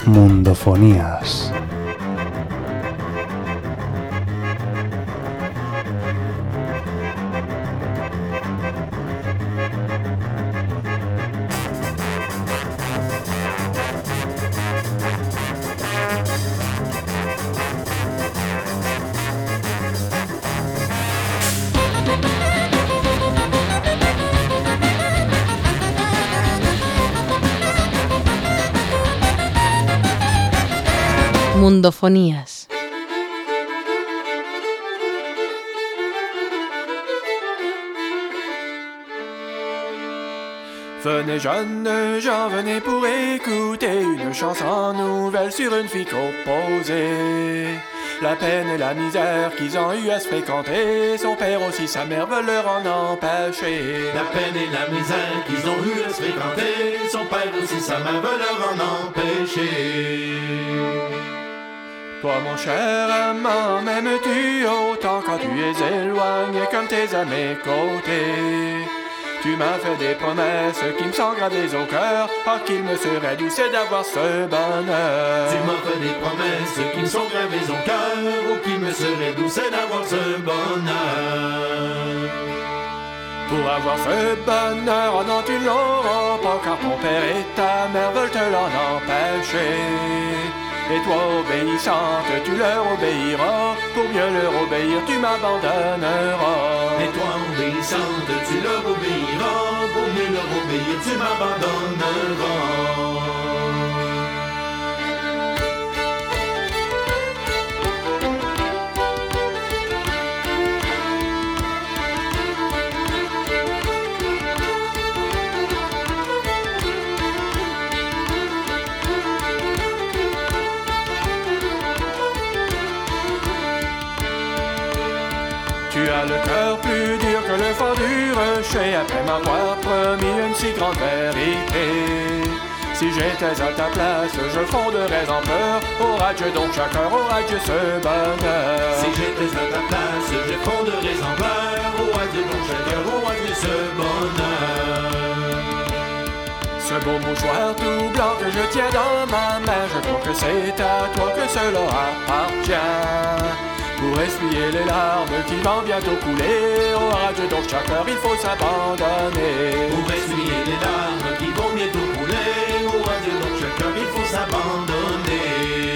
Mundofonías. Mundofonías. Venez jeunes gens, venez pour écouter une chanson nouvelle sur une fille composée. La peine et la misère qu'ils ont eu à se fréquenter, son père aussi sa mère veulent leur en empêcher. La peine et la misère qu'ils ont eu à se fréquenter, son père aussi sa mère veulent leur en empêcher. Toi mon cher amant, m'aimes-tu autant quand tu es éloigné comme tes à mes côtés? Tu m'as fait des promesses qui me sont gravées au cœur. Ah, qu'il me serait douce d'avoir ce bonheur. Tu m'as fait des promesses qui me sont gravées au cœur. Oh, qu'il me serait douce d'avoir ce bonheur. Pour avoir ce bonheur, oh non, tu l'auras pas, car ton père et ta mère veulent te l'en empêcher. Et toi obéissante, tu leur obéiras. Pour mieux leur obéir, tu m'abandonneras. Et toi obéissante, tu leur obéiras. Pour mieux leur obéir, tu m'abandonneras. Tu as le cœur plus dur que le fond du rocher, après m'avoir promis une si grande vérité. Si j'étais à ta place, je fonderais en pleurs. Aura-tu donc chaque heure, aura-tu ce bonheur? Si j'étais à ta place, je fonderais en pleurs. Aura-tu donc chaque heure, aura-tu ce bonheur? Ce beau mouchoir tout blanc que je tiens dans ma main, je crois que c'est à toi que cela appartient. Pour essuyer les larmes qui vont bientôt couler, au radieux donc chaque heure il faut s'abandonner. Pour essuyer les larmes qui vont bientôt couler, au radieux donc chaque heure il faut s'abandonner.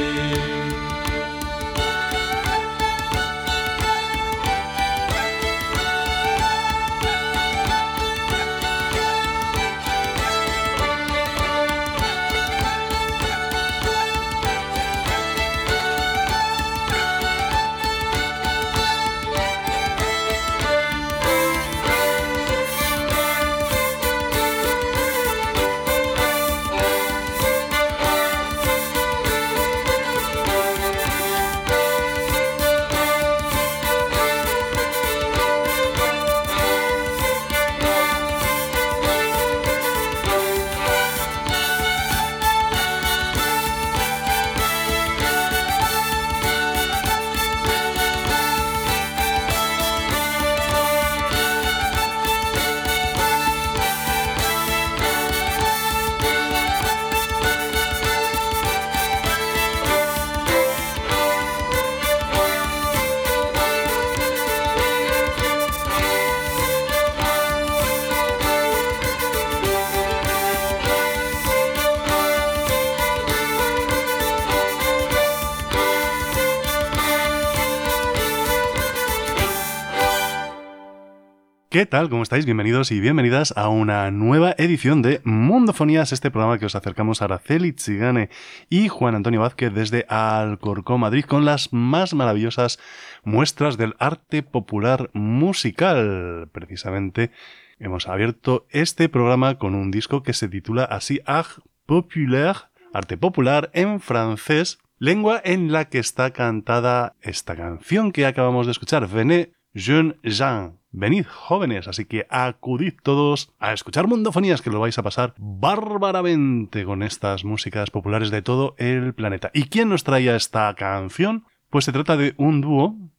¿Qué tal? ¿Cómo estáis? Bienvenidos y bienvenidas a una nueva edición de Mundofonías, este programa que os acercamos a Araceli Tsigane y Juan Antonio Vázquez desde Alcorcón, Madrid, con las más maravillosas muestras del arte popular musical. Precisamente hemos abierto este programa con un disco que se titula así Art Populaire, arte popular en francés, lengua en la que está cantada esta canción que acabamos de escuchar, Venez jeunes gens. Venid jóvenes, así que acudid todos a escuchar Mundofonías, que lo vais a pasar bárbaramente con estas músicas populares de todo el planeta. ¿Y quién nos traía esta canción? Pues se trata de un dúo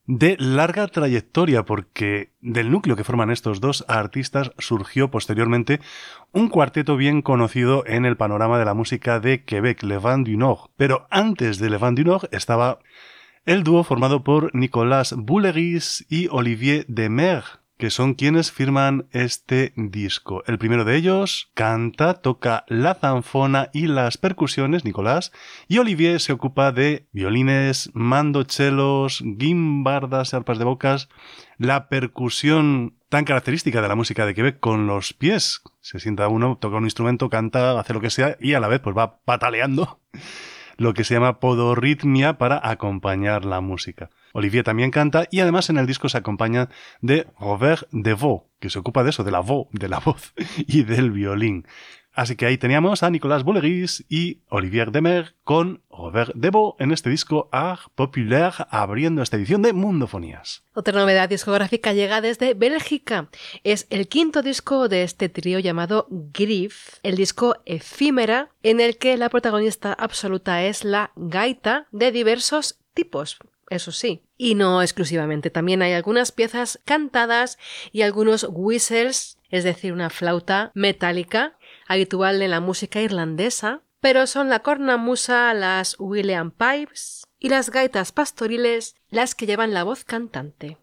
de larga trayectoria, porque del núcleo que forman estos dos artistas surgió posteriormente un cuarteto bien conocido en el panorama de la música de Quebec, Les Vents du Nord. Pero antes de Les Vents du Nord estaba el dúo formado por Nicolas Bouleris y Olivier Demer, que son quienes firman este disco. El primero de ellos canta, toca la zanfona y las percusiones, Nicolás, y Olivier se ocupa de violines, mandochelos, guimbardas, arpas de bocas, la percusión tan característica de la música de Quebec con los pies. Se sienta uno, toca un instrumento, canta, hace lo que sea y a la vez pues va pataleando, lo que se llama podorritmia para acompañar la música. Olivier también canta y además en el disco se acompaña de Robert Deveau, que se ocupa de eso, de la voz y del violín. Así que ahí teníamos a Nicolas Bouleris y Olivier Demer con Robert Deveau en este disco Art Populaire, abriendo esta edición de Mundofonías. Otra novedad discográfica llega desde Bélgica. Es el quinto disco de este trío llamado Griff, el disco Efímera, en el que la protagonista absoluta es la gaita de diversos tipos. Eso sí, y no exclusivamente. También hay algunas piezas cantadas y algunos whistles, es decir, una flauta metálica, habitual en la música irlandesa, pero son la cornamusa, las William Pipes y las gaitas pastoriles las que llevan la voz cantante.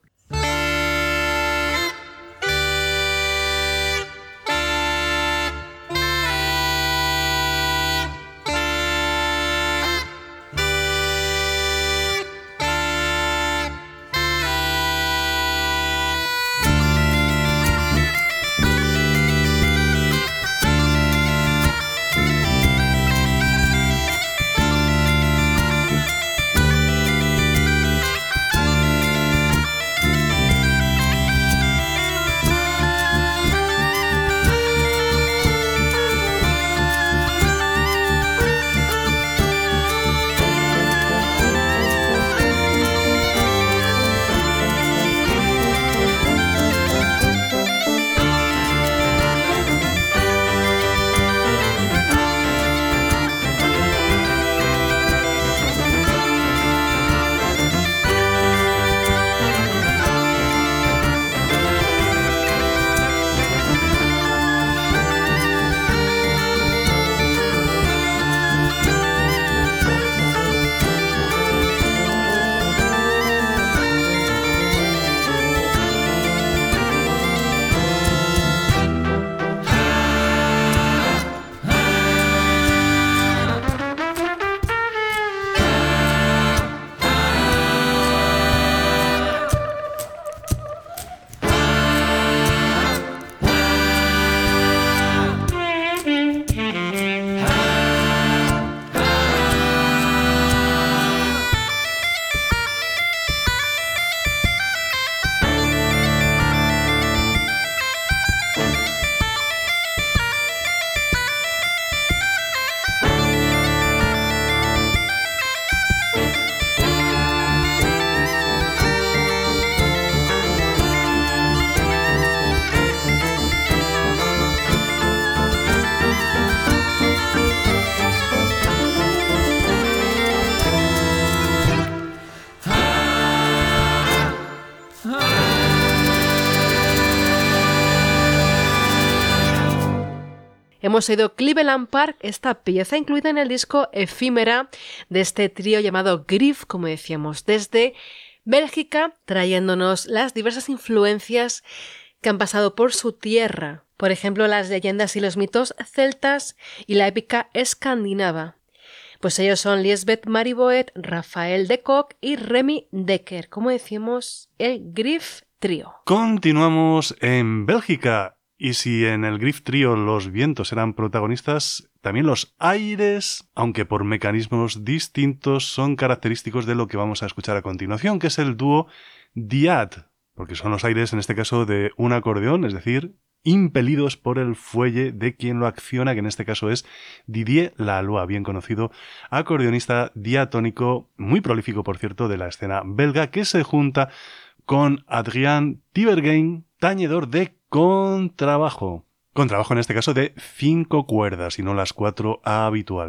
Hemos oído Cleveland Park, esta pieza incluida en el disco Efímera de este trío llamado Griff, como decíamos, desde Bélgica, trayéndonos las diversas influencias que han pasado por su tierra. Por ejemplo, las leyendas y los mitos celtas y la épica escandinava. Pues ellos son Lisbeth Mariboet, Rafael de Kock y Remy Decker, como decíamos, el Griff Trio. Continuamos en Bélgica. Y si en el Griff Trio los vientos eran protagonistas, también los aires, aunque por mecanismos distintos, son característicos de lo que vamos a escuchar a continuación, que es el dúo Diad, porque son los aires, en este caso, de un acordeón, es decir, impelidos por el fuelle de quien lo acciona, que en este caso es Didier Laloy, bien conocido acordeonista diatónico, muy prolífico, por cierto, de la escena belga, que se junta con Adrien Tiberghien, tañedor de contrabajo. Contrabajo en este caso de 5 cuerdas y no las 4 habituales.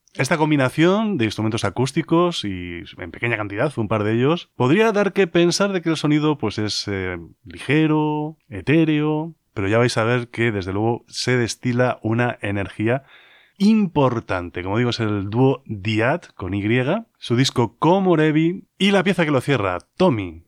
Esta combinación de instrumentos acústicos y en pequeña cantidad, un par de ellos, podría dar que pensar de que el sonido pues es ligero, etéreo, pero ya vais a ver que desde luego se destila una energía importante. Como digo, es el dúo Diat con Y, su disco Komorebi y la pieza que lo cierra, Tommy.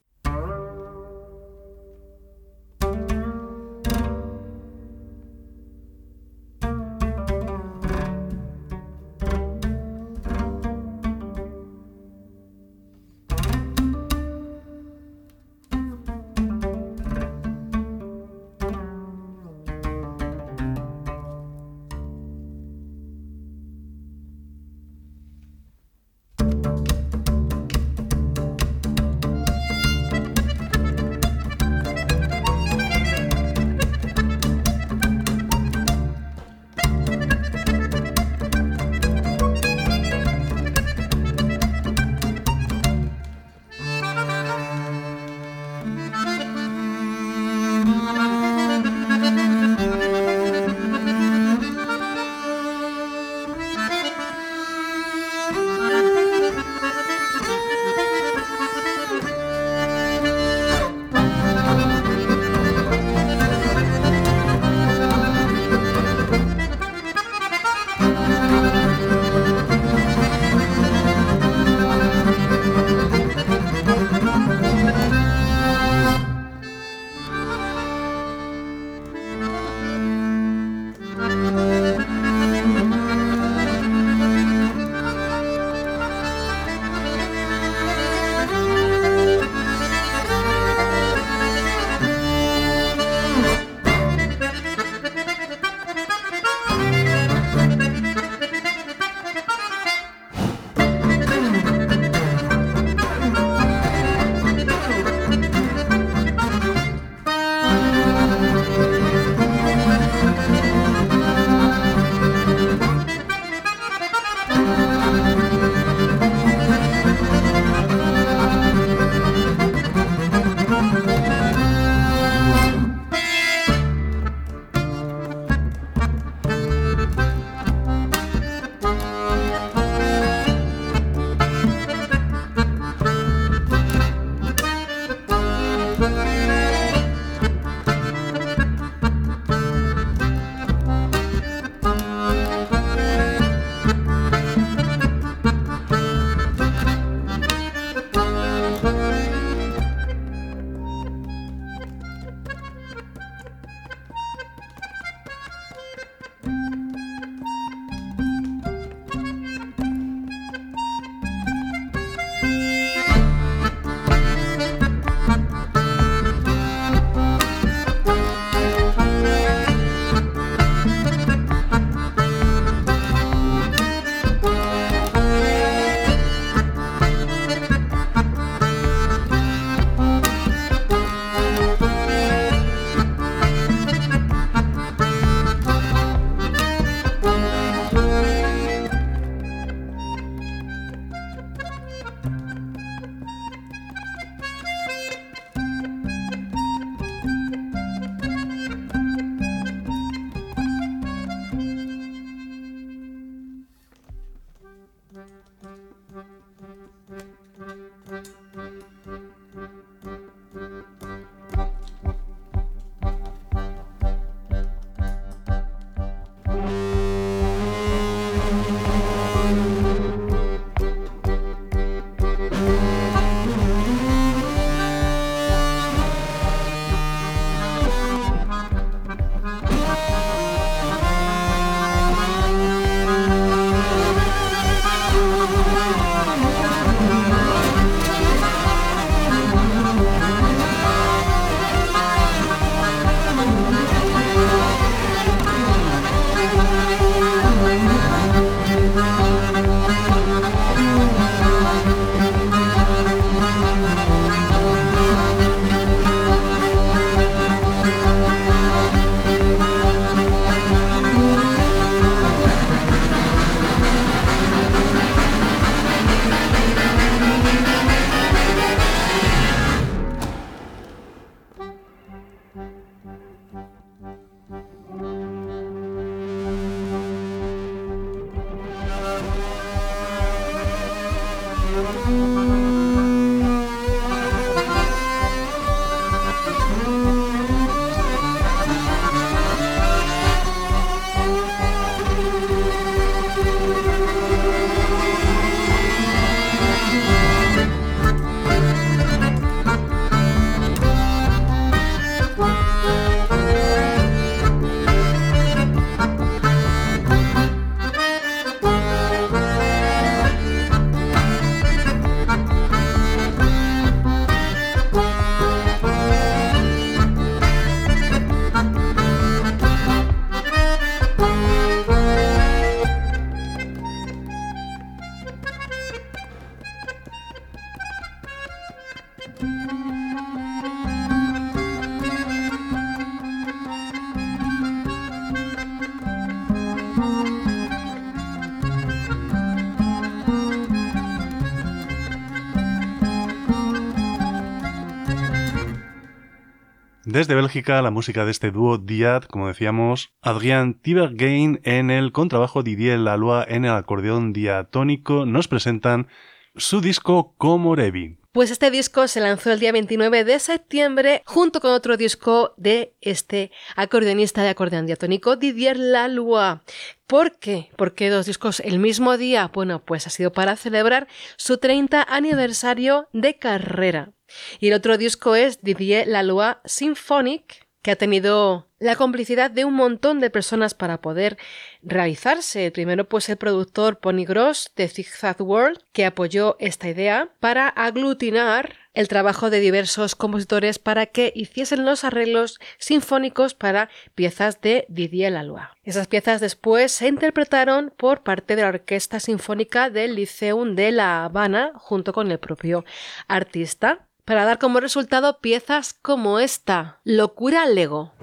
Desde Bélgica, la música de este dúo Diad, como decíamos, Adrien Tiberghien en el contrabajo, Didier Laloy en el acordeón diatónico, nos presentan su disco Komorebi. Pues este disco se lanzó el día 29 de septiembre junto con otro disco de este acordeonista de acordeón diatónico, Didier Laloy. ¿Por qué? ¿Por qué dos discos el mismo día? Bueno, pues ha sido para celebrar su 30 aniversario de carrera. Y el otro disco es Didier Laloy Symphonic, que ha tenido la complicidad de un montón de personas para poder realizarse. Primero, pues el productor Pony Gross de Zig Zag World, que apoyó esta idea para aglutinar el trabajo de diversos compositores para que hiciesen los arreglos sinfónicos para piezas de Didier Laloy. Esas piezas después se interpretaron por parte de la Orquesta Sinfónica del Liceum de La Habana junto con el propio artista, para dar como resultado piezas como esta, Locura Lego.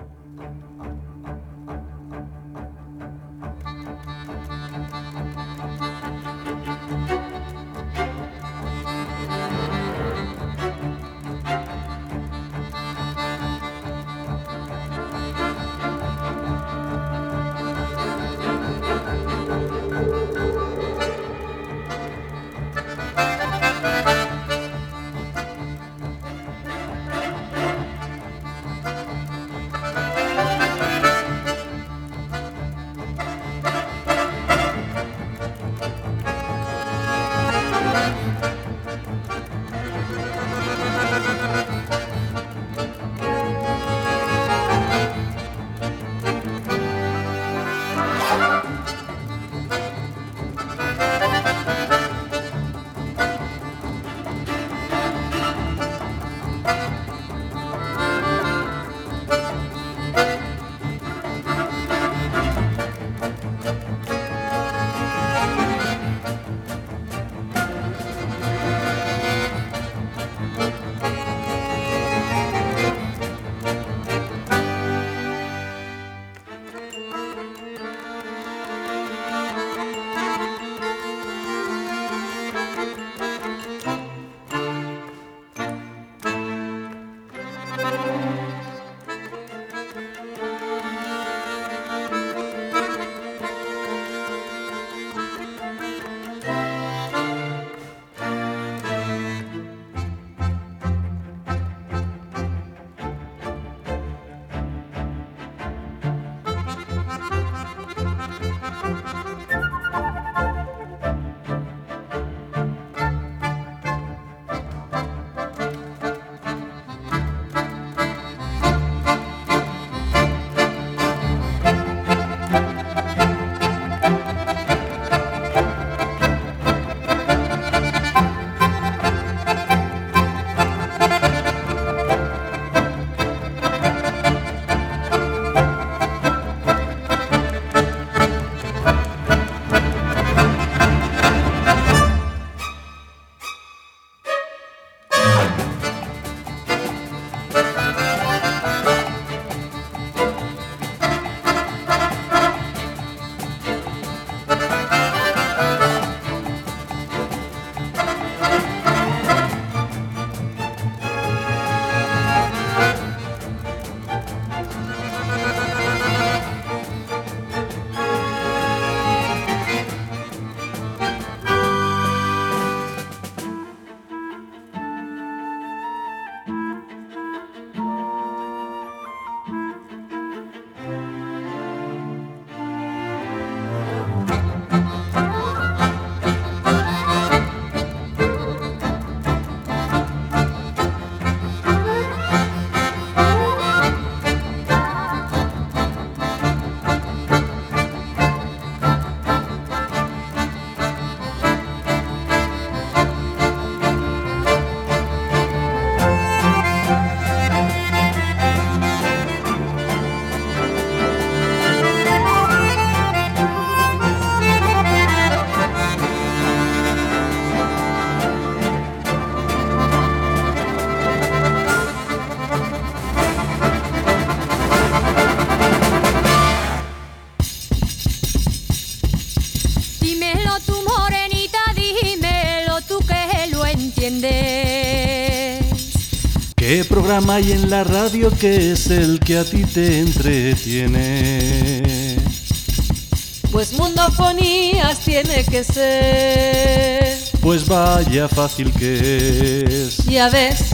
¿Qué programa hay en la radio que es el que a ti te entretiene? Pues Mundofonías tiene que ser. Pues vaya fácil que es. Ya ves.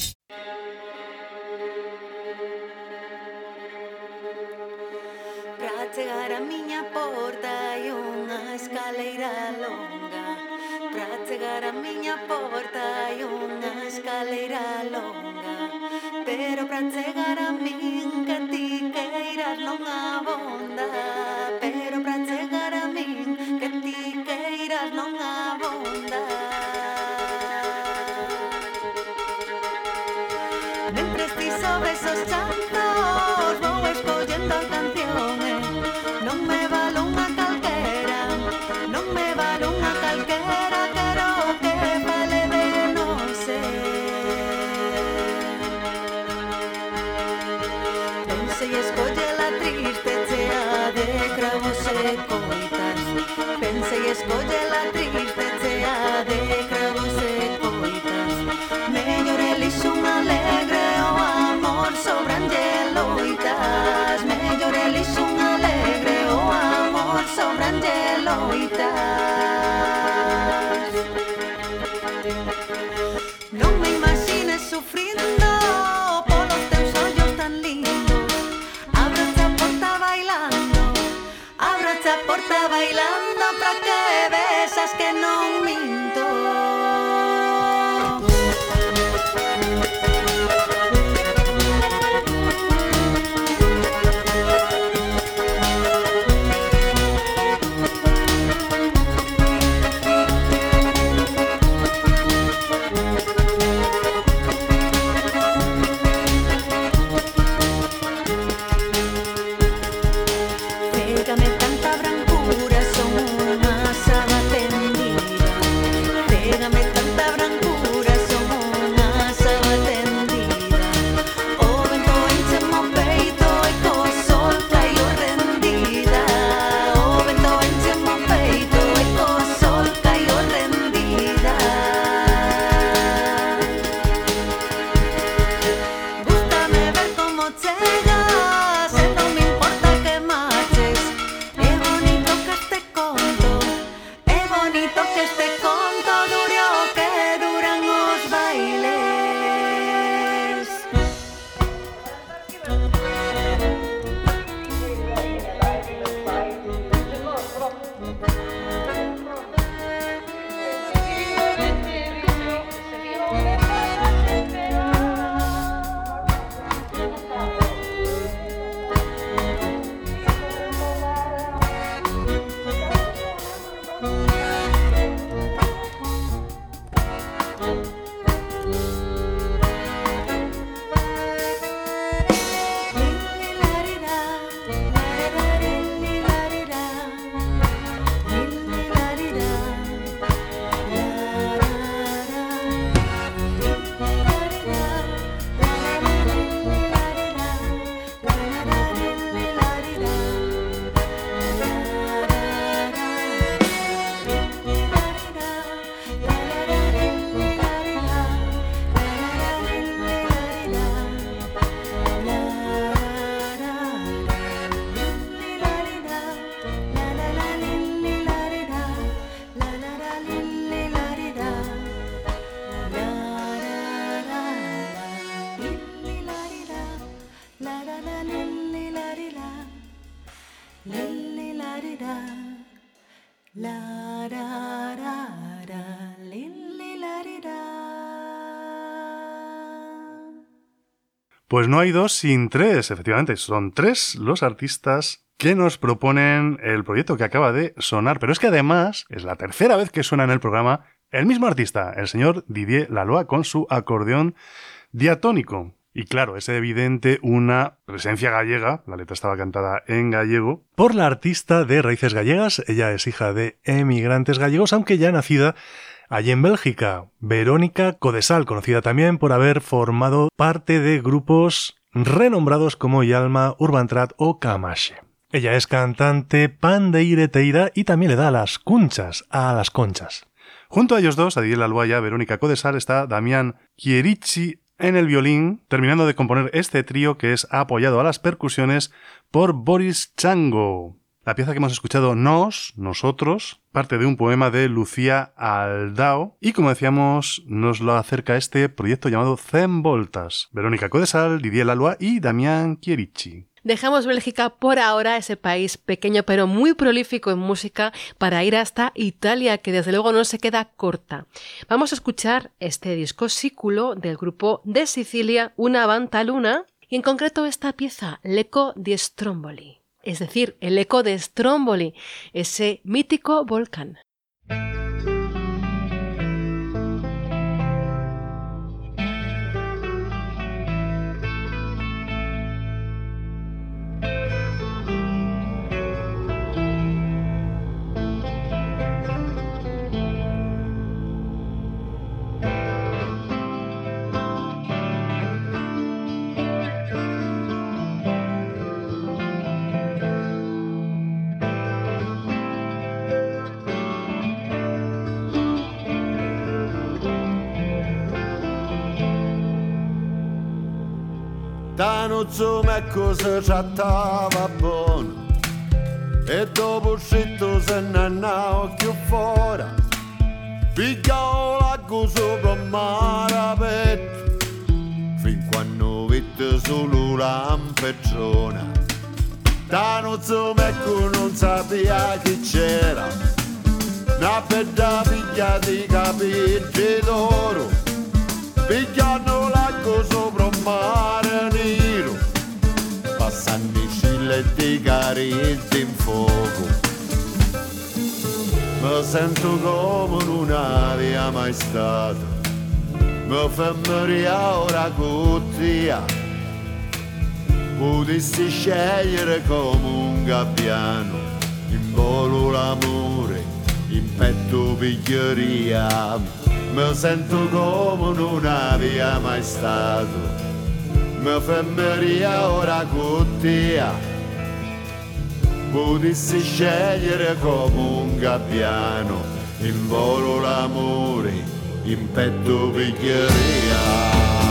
Pra chegar a miña porta hai unha escaleira longa. Pra chegar a miña porta hai unha escaleira longa. Pero pra chegar a min que ti queiras non abonda. Pero pra chegar a min que ti queiras non abonda. Mentres ti sobes os chanzos vou escollendo canciones. Non me vale unha calquera, non me vale unha calquera. Quero que fale de non ser. Pensei escolle la triste chea de cravos e coitas. Pensei escolle la triste chea de cravos e coitas. Mellor elixo un alegre o amor sobranlle loitas. Mellor elixo un alegre o amor sobranlle loitas. Non me imagines sufrindo polos teus ollos tan lindos. Ábrache a porta bailando, ábrache a porta bailando pra que vexas que non minto. Pégame tanta brancura, son unha saba tendida. Pégame tanta brancura, son unha saba tendida. O vento encheme o peito e co sol caio rendida. O vento encheme o peito e co sol caio rendida. Gústame ver como chegas e non me importa que marches. É bonito que este conto, é bonito que este conto dure o que duran os bailes. Pues no hay dos sin tres, efectivamente, son tres los artistas que nos proponen el proyecto que acaba de sonar, pero es que además es la tercera vez que suena en el programa el mismo artista, el señor Didier Laloy con su acordeón diatónico. Y claro, es evidente una presencia gallega, la letra estaba cantada en gallego, por la artista de raíces gallegas. Ella es hija de emigrantes gallegos, aunque ya nacida allí en Bélgica. Verónica Codesal, conocida también por haber formado parte de grupos renombrados como Yalma, Urban Trad o Camaxe. Ella es cantante pandeireteira y también le da a las conchas. Junto a ellos dos, a Didier Laloy y a Verónica Codesal, está Damián Chierici en el violín, terminando de componer este trío que es apoyado a las percusiones por Boris Chango. La pieza que hemos escuchado, Nosotros, parte de un poema de Lucía Aldao y, como decíamos, nos lo acerca este proyecto llamado Zen Voltas. Verónica Codesal, Didier Laloy y Damián Chierici. Dejamos Bélgica por ahora, ese país pequeño pero muy prolífico en música, para ir hasta Italia, que desde luego no se queda corta. Vamos a escuchar este disco Siculo del grupo de Sicilia, Una Bantaluna, y en concreto esta pieza, L'Eco di Stromboli. Es decir, el eco de Stromboli, ese mítico volcán. Tanuzzo mecco se trattava buono e dopo uscito se ne andava più fuori, pigliavo l'acqua sopra il mare aperto fin quando vide solo la lampegiona. Tanuzzo mecco non sapeva chi c'era, una bella figlia di capelli d'oro, pigliando l'acqua sopra il mare nero, passando i scille di carezze in fuoco. Mi sento come non aveva mai stato, mi fermerà ora con te, potessi scegliere come un gabbiano, in volo l'amore, in petto piglieria. Mi sento come non aveva mai stato, mi fermerà ora con te, potessi scegliere come un gabbiano, in volo l'amore, in petto piglieria.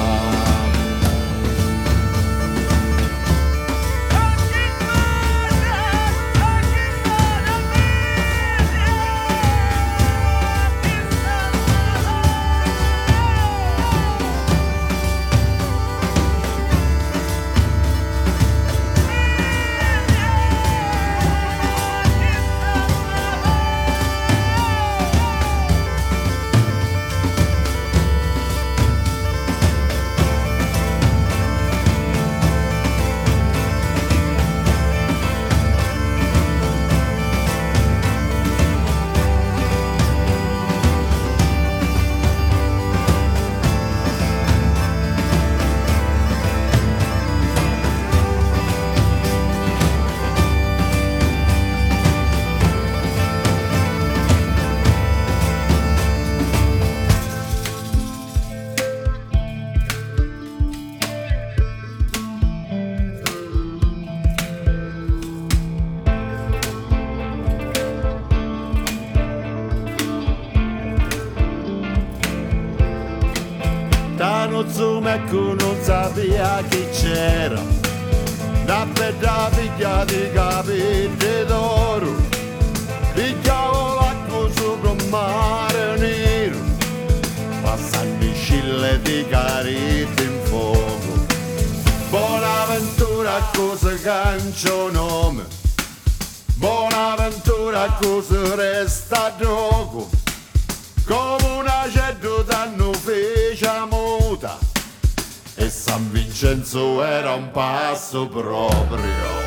Ecco non sapeva chi c'era, una bella figlia di capelli d'oro, pigliavo l'acqua sopra un mare nero, passando i scille di carezze in fuoco. Buonaventura cosa cancio nome, buonaventura cosa resta gioco, come una ceduta non fece muta, e San Vincenzo era un passo proprio.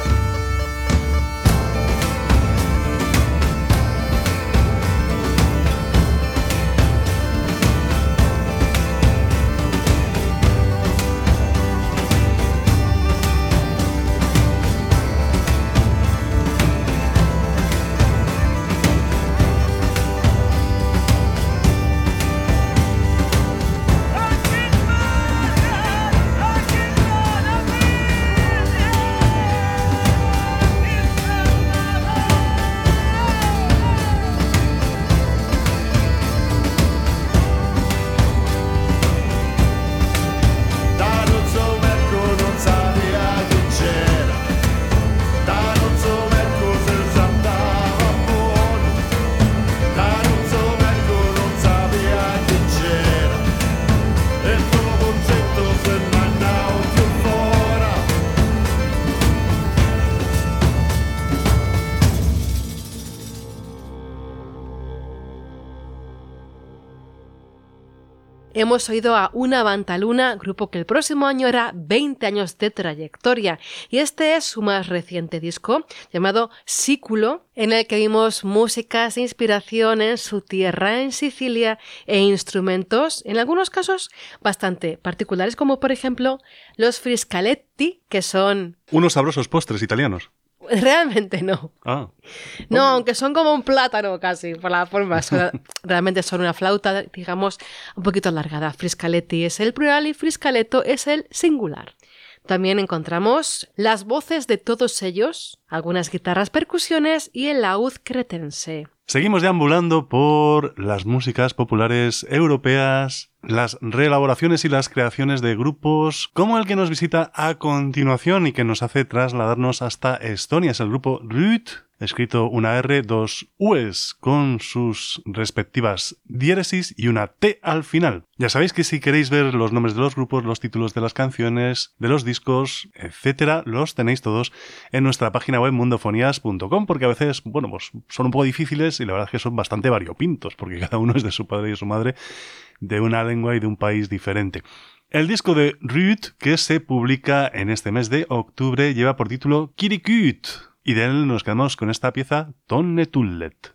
hemos oído a Una Bantaluna, grupo que el próximo año hará 20 años de trayectoria, y este es su más reciente disco, llamado Sículo, en el que vimos músicas de inspiración en su tierra, en Sicilia, e instrumentos, en algunos casos, bastante particulares, como por ejemplo los friscaletti, que son... Unos sabrosos postres italianos. Realmente no. Ah. No, aunque son como un plátano casi, por la forma. Realmente son una flauta, digamos, un poquito alargada. Friscaletti es el plural y friscaletto es el singular. También encontramos las voces de todos ellos, algunas guitarras, percusiones y el laúd cretense. Seguimos deambulando por las músicas populares europeas, las reelaboraciones y las creaciones de grupos como el que nos visita a continuación y que nos hace trasladarnos hasta Estonia. Es el grupo Rüüt, escrito una R, dos U's con sus respectivas diéresis y una T al final. Ya sabéis que si queréis ver los nombres de los grupos, los títulos de las canciones, de los discos, etcétera, los tenéis todos en nuestra página web mundofonías.com, porque a veces, bueno, pues son un poco difíciles y la verdad es que son bastante variopintos, porque cada uno es de su padre y de su madre, de una lengua y de un país diferente. El disco de Rüüt, que se publica en este mes de octubre, lleva por título Kirikut, y de él nos quedamos con esta pieza Tonne Tullet.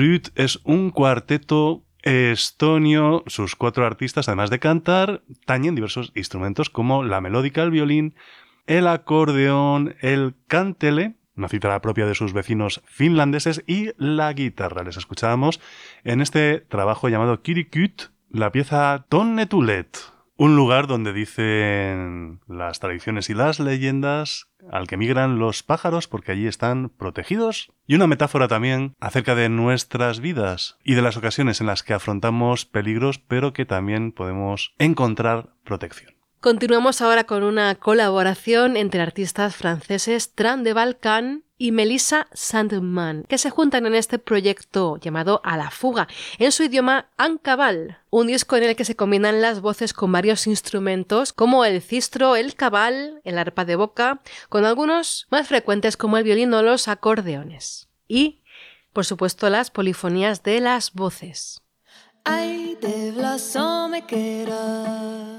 Rüüt es un cuarteto estonio. Sus 4 artistas, además de cantar, tañen diversos instrumentos como la melódica, el violín, el acordeón, el kantele, una cítara propia de sus vecinos finlandeses, y la guitarra. Les escuchábamos en este trabajo llamado Kirikut, la pieza Tonnetulet, un lugar donde dicen las tradiciones y las leyendas al que migran los pájaros porque allí están protegidos, y una metáfora también acerca de nuestras vidas y de las ocasiones en las que afrontamos peligros pero que también podemos encontrar protección. Continuamos ahora con una colaboración entre artistas franceses Tran de Balkan y Melissa Sandman, que se juntan en este proyecto llamado A la Fuga, en su idioma ankabal, un disco en el que se combinan las voces con varios instrumentos como el cistro, el cabal, el arpa de boca, con algunos más frecuentes como el violín o los acordeones. Y, por supuesto, las polifonías de las voces. Ay, de vlasom me queda.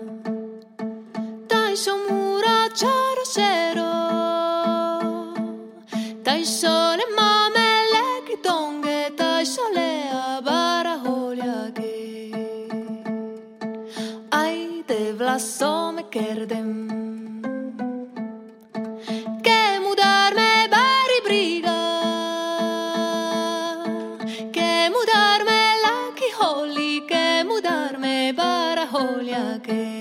Mura charosero Tai sole mamele ki tonge Tai sole abara holjage Ai de vlaso me kerdem Ke mudarme bari briga Ke mudarme laki holi Ke mudarme bara holjage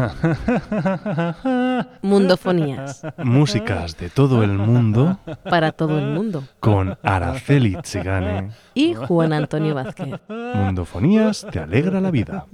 Mundofonías. Músicas de todo el mundo Para todo el mundo. con Araceli Tsigane. Y Juan Antonio Vázquez. Mundofonías te alegra la vida.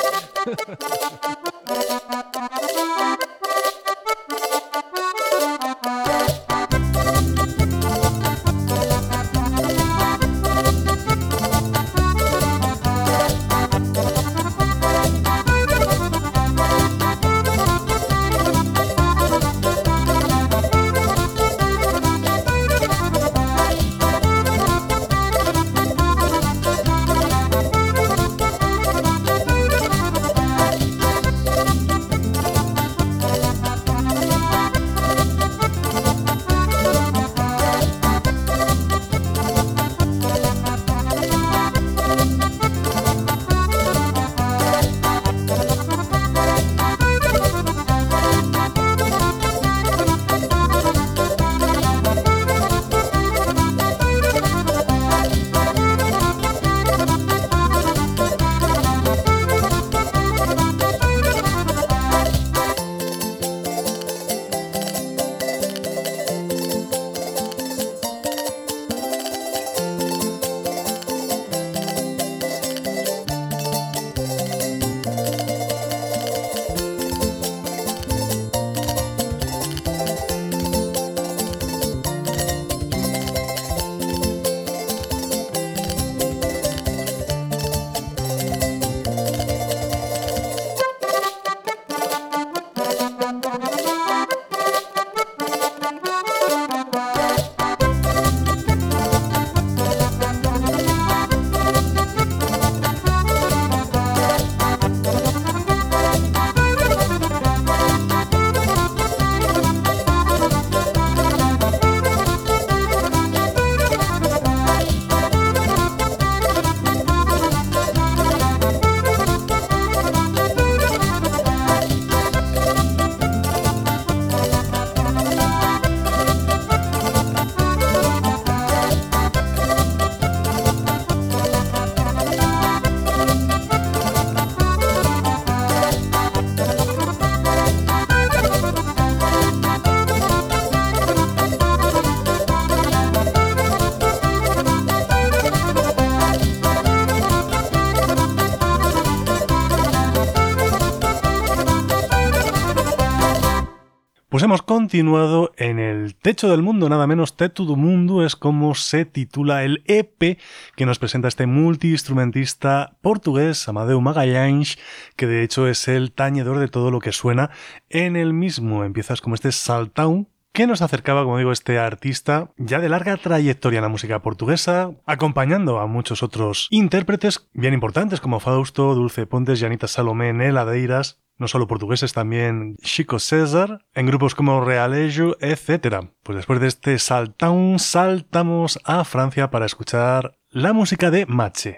Pues hemos continuado en el techo del mundo, nada menos Teto do Mundo es como se titula el EP que nos presenta este multiinstrumentista portugués, Amadeu Magalhães, que de hecho es el tañedor de todo lo que suena en el mismo. Empiezas como este saltão que nos acercaba, como digo, este artista ya de larga trayectoria en la música portuguesa, acompañando a muchos otros intérpretes bien importantes como Fausto, Dulce Pontes, Janita Salomé, Neladeiras, no solo portugueses, también Chico César, en grupos como Realejo, etc. Pues después de este saltão, saltamos a Francia para escuchar la música de Matché.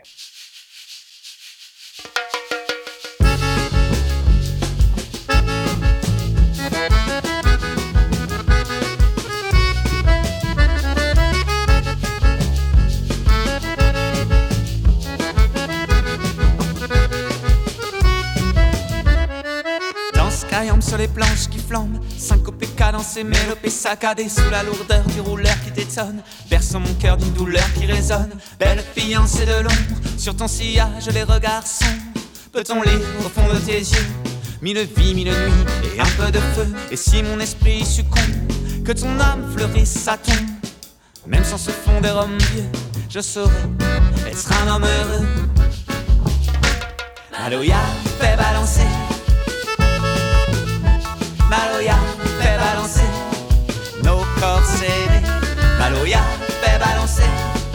Sur les planches qui flambent, syncopé, cadencé, mélopé, saccadé sous la lourdeur du rouleur qui t'étonne, berçant mon cœur d'une douleur qui résonne. Belle fiancée de l'ombre, sur ton sillage les regards sombres. Peut-on lire au fond de tes yeux mille vies, mille nuits et un peu de feu? Et si mon esprit succombe, que ton âme fleurisse à tombe, même sans ce fond des hommes vieux, je saurais être un homme heureux. Maloya fait balancer, Maloya fait balancer nos corps serrés. Maloya fait balancer,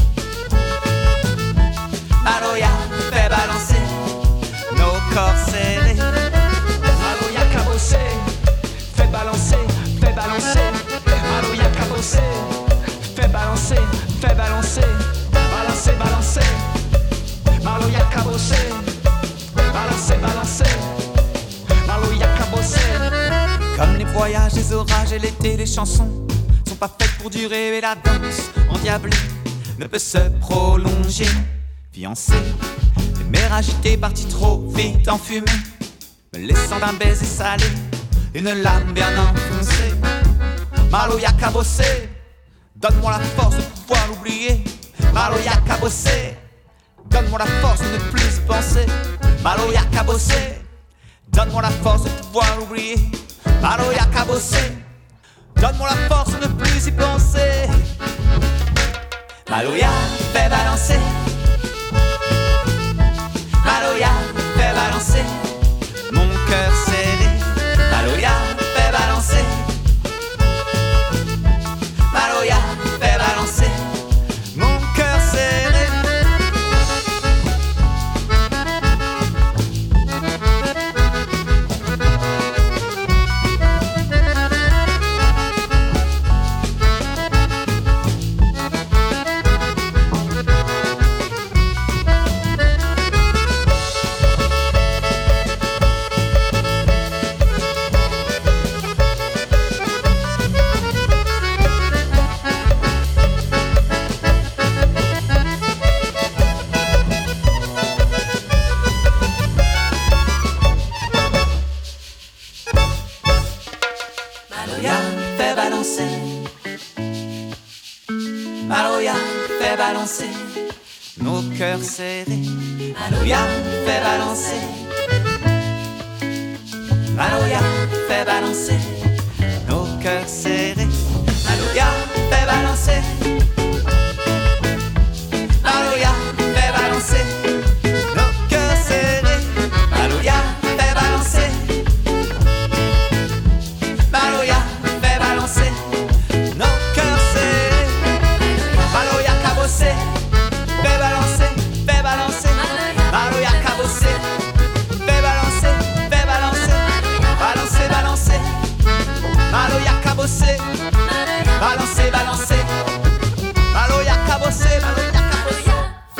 Maloya fait balancer nos corps serrés. Maloya cabossé, fait balancer, fait balancer. Maloya cabossé, fait balancer, fait balancer. Balancer, balancer. Maloya cabossé, balancer, balancer. Maloya cabossé. Comme les voyages, les orages et l'été, les chansons sont pas faites pour durer, mais la danse endiablée ne peut se prolonger. Fiancée, les mers agitées, parties trop vite en fumée. me laissant d'un baiser salé, une lame bien enfoncée. Malo y'a qu'à bosser, donne-moi la force de pouvoir l'oublier. Malo y'a qu'à bosser, donne-moi la force de ne plus y penser. Malo y'a qu'à bosser, donne-moi la force de pouvoir l'oublier. Malo y'a qu'à bosser, donne-moi la force de ne plus y penser. Maloya fait balancer, Maloya fait balancer mon cœur serré. Maloya fait balancer, Maloya fait balancer mon cœur serré. Maloya fait balancer nos cœurs serrés. Maloya fait balancer, Maloya fait balancer nos cœurs serrés. Maloya fait balancer, Maloya fait balancer nos cœurs serrés. Maloya fait balancer, Maloya fait balancer nos cœurs serrés. Maloya cabossé, fait balancer, fait balancer. Maloya cabossé, fait balancer, fait balancer. Balancer, balancer. Maloya cabossé, balancer, balancer. Maloya cabossé, Maloya cabossé.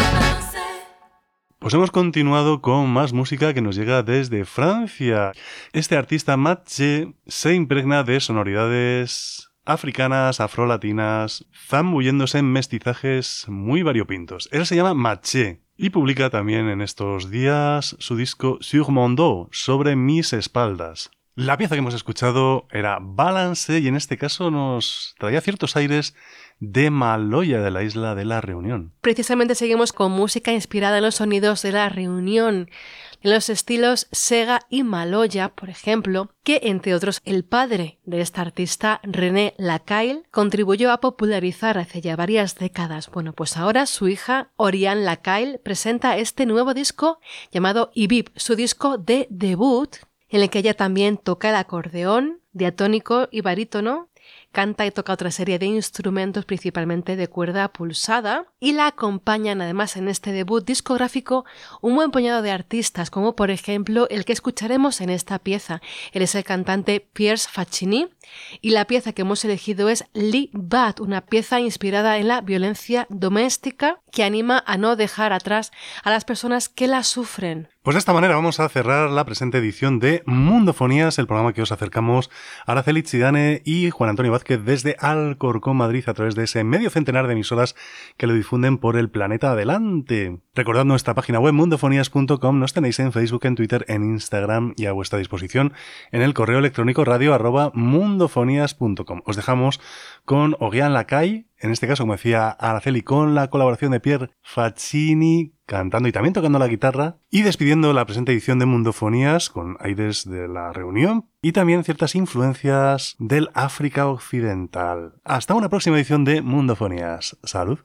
Pues hemos continuado con más música que nos llega desde Francia. Este artista Matché se impregna de sonoridades africanas, afrolatinas, zambulléndose en mestizajes muy variopintos. Él se llama Matché y publica también en estos días su disco Sur mon dos, sobre mis espaldas. La pieza que hemos escuchado era Balance y en este caso nos traía ciertos aires de Maloya, de la isla de la Reunión. Precisamente seguimos con música inspirada en los sonidos de la Reunión, en los estilos Sega y Maloya, por ejemplo, que entre otros el padre de esta artista, René Lacaille, contribuyó a popularizar hace ya varias décadas. Bueno, pues ahora su hija, Oriane Lacaille, presenta este nuevo disco llamado Ibib, su disco de debut, en el que ella también toca el acordeón, diatónico y barítono, canta y toca otra serie de instrumentos, principalmente de cuerda pulsada, y la acompañan además en este debut discográfico un buen puñado de artistas, como por ejemplo el que escucharemos en esta pieza. Él es el cantante Pierre Faccini, y la pieza que hemos elegido es Li Bat, una pieza inspirada en la violencia doméstica que anima a no dejar atrás a las personas que la sufren. Pues de esta manera vamos a cerrar la presente edición de Mundofonías, el programa que os acercamos a Araceli Zidane y Juan Antonio Vázquez desde Alcorcón, Madrid, a través de ese medio centenar de emisoras que lo difunden por el planeta adelante. Recordad nuestra página web mundofonías.com, nos tenéis en Facebook, en Twitter, en Instagram y a vuestra disposición en el correo electrónico radio@mundofonías.com. Os dejamos con Oriane Lacaille, en este caso, como decía Araceli, con la colaboración de Pierre Faccini, cantando y también tocando la guitarra, y despidiendo la presente edición de Mundofonías con aires de la Reunión y también ciertas influencias del África Occidental. Hasta una próxima edición de Mundofonías. ¡Salud!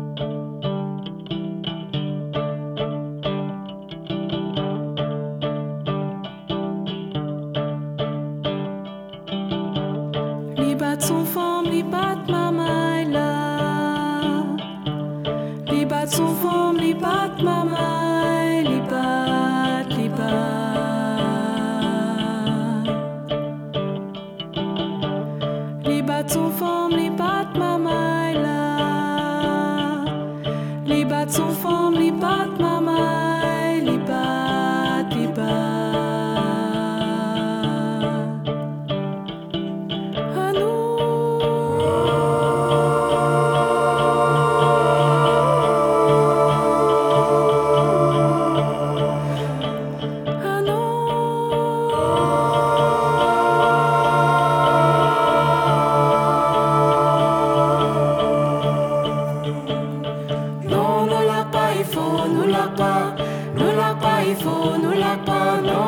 Libat son forme, libat mamai la. Libat son forme, libat mamai, libat, libat. Libat son forme, libat mamai la. Libat son forme, libat mamai, libat, libat. I know faut nous la panneau